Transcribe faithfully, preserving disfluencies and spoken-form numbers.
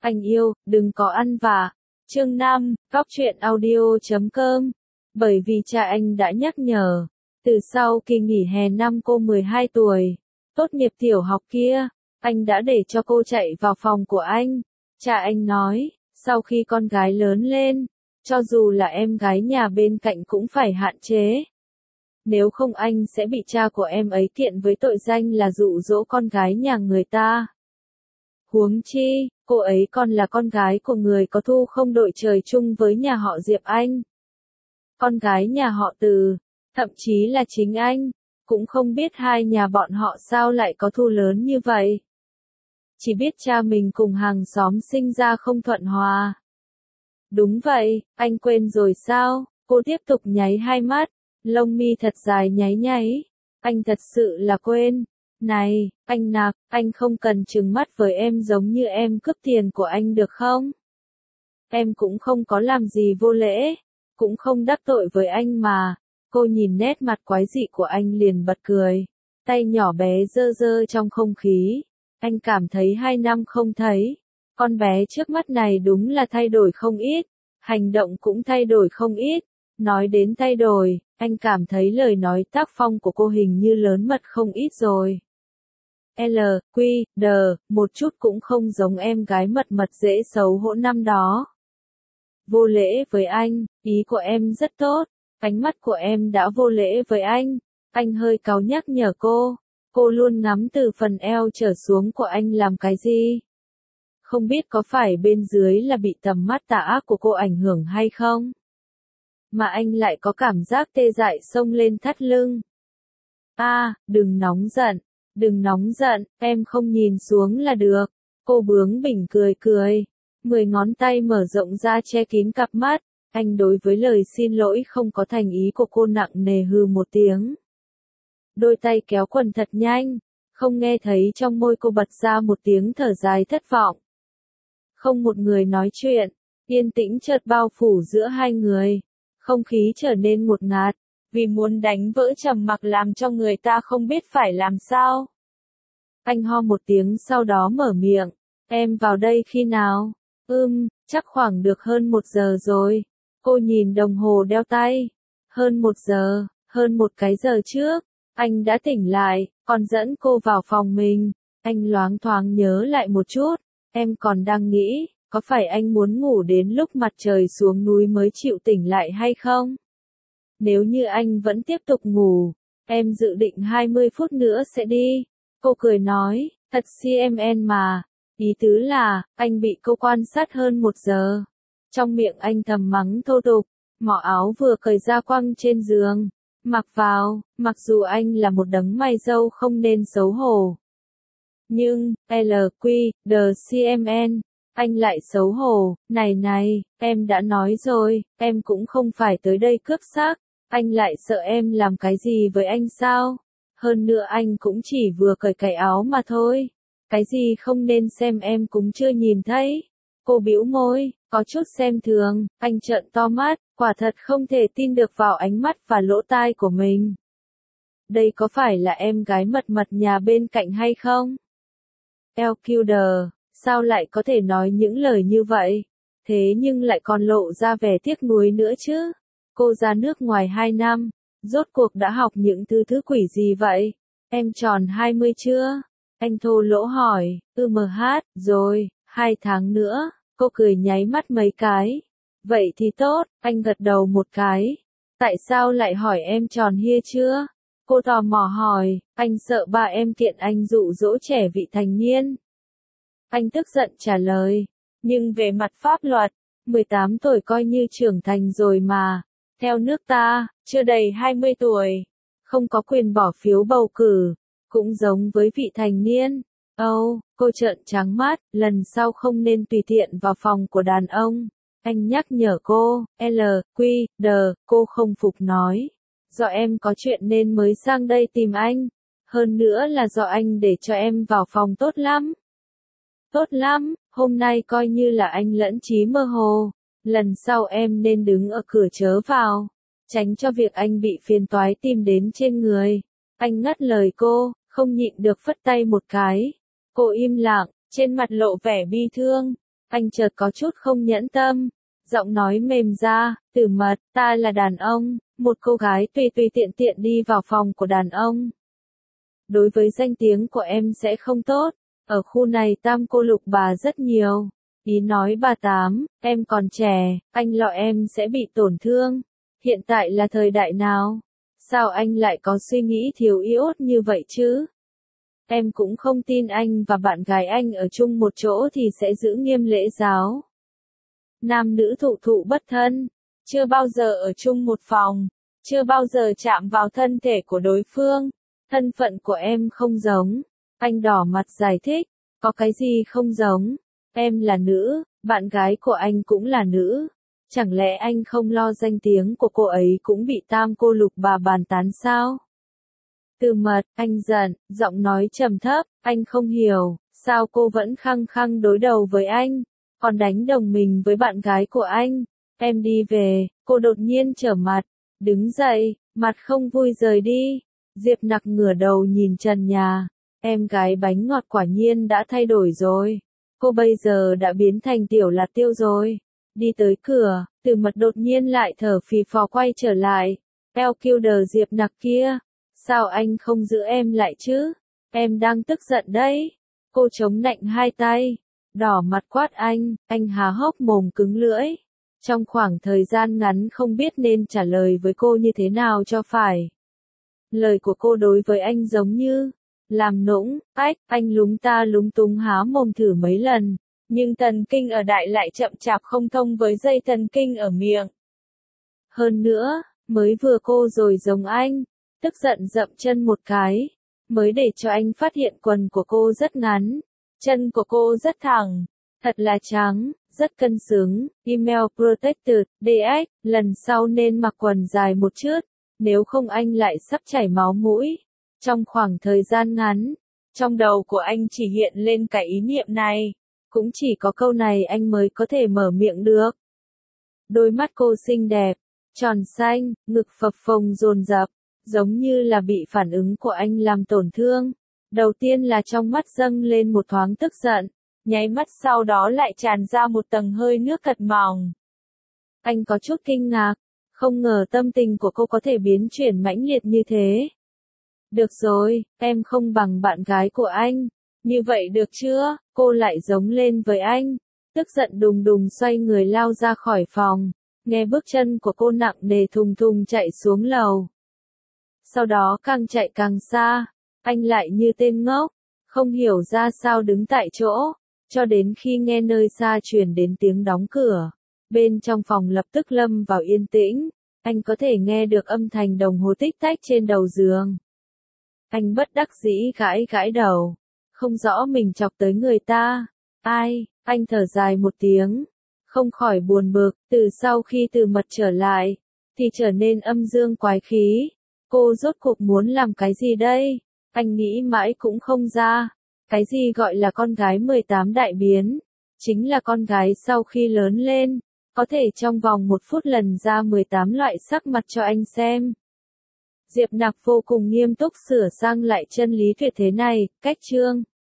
Anh yêu, đừng có ăn vạ. Chương năm, Góc truyện audio chấm com. Bởi vì cha anh đã nhắc nhở, từ sau kỳ nghỉ hè năm cô mười hai tuổi, tốt nghiệp tiểu học kia, anh đã để cho cô chạy vào phòng của anh. Cha anh nói, sau khi con gái lớn lên, cho dù là em gái nhà bên cạnh cũng phải hạn chế. Nếu không anh sẽ bị cha của em ấy kiện với tội danh là dụ dỗ con gái nhà người ta. Huống chi, cô ấy còn là con gái của người có thu không đội trời chung với nhà họ Diệp Anh. Con gái nhà họ Từ, thậm chí là chính anh, cũng không biết hai nhà bọn họ sao lại có thu lớn như vậy. Chỉ biết cha mình cùng hàng xóm sinh ra không thuận hòa. Đúng vậy, anh quên rồi sao? Cô tiếp tục nháy hai mắt, lông mi thật dài nháy nháy. Anh thật sự là quên. Này, anh Nạc, anh không cần trừng mắt với em giống như em cướp tiền của anh được không? Em cũng không có làm gì vô lễ, cũng không đắc tội với anh mà. Cô nhìn nét mặt quái dị của anh liền bật cười, tay nhỏ bé dơ dơ trong không khí. Anh cảm thấy hai năm không thấy, con bé trước mắt này đúng là thay đổi không ít, hành động cũng thay đổi không ít. Nói đến thay đổi, anh cảm thấy lời nói tác phong của cô hình như lớn mật không ít rồi. L, Q, D, một chút cũng không giống em gái mật mật dễ xấu hổ năm đó. Vô lễ với anh, ý của em rất tốt, ánh mắt của em đã vô lễ với anh. Anh hơi cáu nhắc nhở cô, cô luôn ngắm từ phần eo trở xuống của anh làm cái gì? Không biết có phải bên dưới là bị tầm mắt tà ác của cô ảnh hưởng hay không? Mà anh lại có cảm giác tê dại xông lên thắt lưng. A, à, đừng nóng giận, đừng nóng giận, em không nhìn xuống là được. Cô bướng bỉnh cười cười, mười ngón tay mở rộng ra che kín cặp mắt. Anh đối với lời xin lỗi không có thành ý của cô nặng nề hừ một tiếng. Đôi tay kéo quần thật nhanh, không nghe thấy trong môi cô bật ra một tiếng thở dài thất vọng. Không một người nói chuyện, yên tĩnh chợt bao phủ giữa hai người. Không khí trở nên ngột ngạt, vì muốn đánh vỡ trầm mặc làm cho người ta không biết phải làm sao. Anh ho một tiếng sau đó mở miệng, em vào đây khi nào? Ừm, chắc khoảng được hơn một giờ rồi. Cô nhìn đồng hồ đeo tay. Hơn một giờ, hơn một cái giờ trước, anh đã tỉnh lại, còn dẫn cô vào phòng mình. Anh loáng thoáng nhớ lại một chút, em còn đang nghĩ, có phải anh muốn ngủ đến lúc mặt trời xuống núi mới chịu tỉnh lại hay không? Nếu như anh vẫn tiếp tục ngủ, em dự định hai mươi phút nữa sẽ đi. Cô cười nói, thật xê em en mà. Ý tứ là, anh bị cô quan sát hơn một giờ. Trong miệng anh thầm mắng thô tục, mỏ áo vừa cởi ra quăng trên giường. Mặc vào, mặc dù anh là một đấng mày râu không nên xấu hổ. Nhưng, L, Q, D, C M N, anh lại xấu hổ. Này này, em đã nói rồi, em cũng không phải tới đây cướp xác. Anh lại sợ em làm cái gì với anh sao? Hơn nữa anh cũng chỉ vừa cởi cái áo mà thôi. Cái gì không nên xem em cũng chưa nhìn thấy. Cô bĩu môi, có chút xem thường. Anh trợn to mắt, quả thật không thể tin được vào ánh mắt và lỗ tai của mình. Đây có phải là em gái mật mật nhà bên cạnh hay không? lờ quy đê, sao lại có thể nói những lời như vậy? Thế nhưng lại còn lộ ra vẻ tiếc nuối nữa chứ. Cô ra nước ngoài hai năm, rốt cuộc đã học những thứ thứ quỷ gì vậy? Em tròn hai mươi chưa? Anh thô lỗ hỏi, ừ mờ hát, rồi, hai tháng nữa. Cô cười nháy mắt mấy cái. Vậy thì tốt, anh gật đầu một cái. Tại sao lại hỏi em tròn hia chưa? Cô tò mò hỏi, anh sợ ba em kiện anh dụ dỗ trẻ vị thành niên. Anh tức giận trả lời, nhưng về mặt pháp luật, mười tám tuổi coi như trưởng thành rồi mà. Theo nước ta, chưa đầy hai mươi tuổi, không có quyền bỏ phiếu bầu cử, cũng giống với vị thành niên. Âu, oh, cô trợn trắng mắt, lần sau không nên tùy tiện vào phòng của đàn ông. Anh nhắc nhở cô, L, Q, D, cô không phục nói. Do em có chuyện nên mới sang đây tìm anh. Hơn nữa là do anh để cho em vào phòng tốt lắm. Tốt lắm, hôm nay coi như là anh lẫn trí mơ hồ. Lần sau em nên đứng ở cửa chớ vào, tránh cho việc anh bị phiền toái tìm đến trên người. Anh ngắt lời cô, không nhịn được phất tay một cái. Cô im lặng, trên mặt lộ vẻ bi thương. Anh chợt có chút không nhẫn tâm, giọng nói mềm ra, Tử Mật, ta là đàn ông, một cô gái tùy tùy tiện tiện đi vào phòng của đàn ông. Đối với danh tiếng của em sẽ không tốt, ở khu này tam cô lục bà rất nhiều. Ý nói bà Tám, em còn trẻ, anh lo em sẽ bị tổn thương. Hiện tại là thời đại nào? Sao anh lại có suy nghĩ thiếu iốt như vậy chứ? Em cũng không tin anh và bạn gái anh ở chung một chỗ thì sẽ giữ nghiêm lễ giáo. Nam nữ thụ thụ bất thân, chưa bao giờ ở chung một phòng, chưa bao giờ chạm vào thân thể của đối phương. Thân phận của em không giống. Anh đỏ mặt giải thích, có cái gì không giống? Em là nữ, bạn gái của anh cũng là nữ. Chẳng lẽ anh không lo danh tiếng của cô ấy cũng bị tam cô lục bà bàn tán sao? Từ Mật, anh giận, giọng nói trầm thấp, anh không hiểu, sao cô vẫn khăng khăng đối đầu với anh, còn đánh đồng mình với bạn gái của anh. Em đi về, cô đột nhiên trở mặt, đứng dậy, mặt không vui rời đi. Diệp Nặc ngửa đầu nhìn trần nhà, em gái bánh ngọt quả nhiên đã thay đổi rồi. Cô bây giờ đã biến thành tiểu lạt tiêu rồi. Đi tới cửa, Từ Mật đột nhiên lại thở phì phò quay trở lại. Eo kiêu đờ Diệp Nặc kia, sao anh không giữ em lại chứ? Em đang tức giận đấy. Cô chống nạnh hai tay, đỏ mặt quát anh, anh há hốc mồm cứng lưỡi. Trong khoảng thời gian ngắn không biết nên trả lời với cô như thế nào cho phải. Lời của cô đối với anh giống như làm nũng, ách, anh lúng ta lúng túng há mồm thử mấy lần, nhưng thần kinh ở đại lại chậm chạp không thông với dây thần kinh ở miệng. Hơn nữa, mới vừa cô rồi giống anh, tức giận dậm chân một cái, mới để cho anh phát hiện quần của cô rất ngắn, chân của cô rất thẳng, thật là trắng, rất cân xứng. Email Protected, đê ích, lần sau nên mặc quần dài một chút, nếu không anh lại sắp chảy máu mũi. Trong khoảng thời gian ngắn, trong đầu của anh chỉ hiện lên cái ý niệm này, cũng chỉ có câu này anh mới có thể mở miệng được. Đôi mắt cô xinh đẹp, tròn xanh, ngực phập phồng dồn dập, giống như là bị phản ứng của anh làm tổn thương. Đầu tiên là trong mắt dâng lên một thoáng tức giận, nháy mắt sau đó lại tràn ra một tầng hơi nước cật mỏng. Anh có chút kinh ngạc, không ngờ tâm tình của cô có thể biến chuyển mãnh liệt như thế. Được rồi, em không bằng bạn gái của anh. Như vậy được chưa? Cô lại giống lên với anh. Tức giận đùng đùng xoay người lao ra khỏi phòng. Nghe bước chân của cô nặng nề thùng thùng chạy xuống lầu. Sau đó càng chạy càng xa. Anh lại như tên ngốc, không hiểu ra sao đứng tại chỗ. Cho đến khi nghe nơi xa truyền đến tiếng đóng cửa. Bên trong phòng lập tức lâm vào yên tĩnh. Anh có thể nghe được âm thanh đồng hồ tích tách trên đầu giường. Anh bất đắc dĩ gãi gãi đầu. Không rõ mình chọc tới người ta. Ai, anh thở dài một tiếng. Không khỏi buồn bực, từ sau khi Từ Mật trở lại, thì trở nên âm dương quái khí. Cô rốt cuộc muốn làm cái gì đây? Anh nghĩ mãi cũng không ra. Cái gì gọi là con gái mười tám đại biến? Chính là con gái sau khi lớn lên, có thể trong vòng một phút lần ra mười tám loại sắc mặt cho anh xem. Diệp Nặc vô cùng nghiêm túc sửa sang lại chân lý tuyệt thế này, cách chương.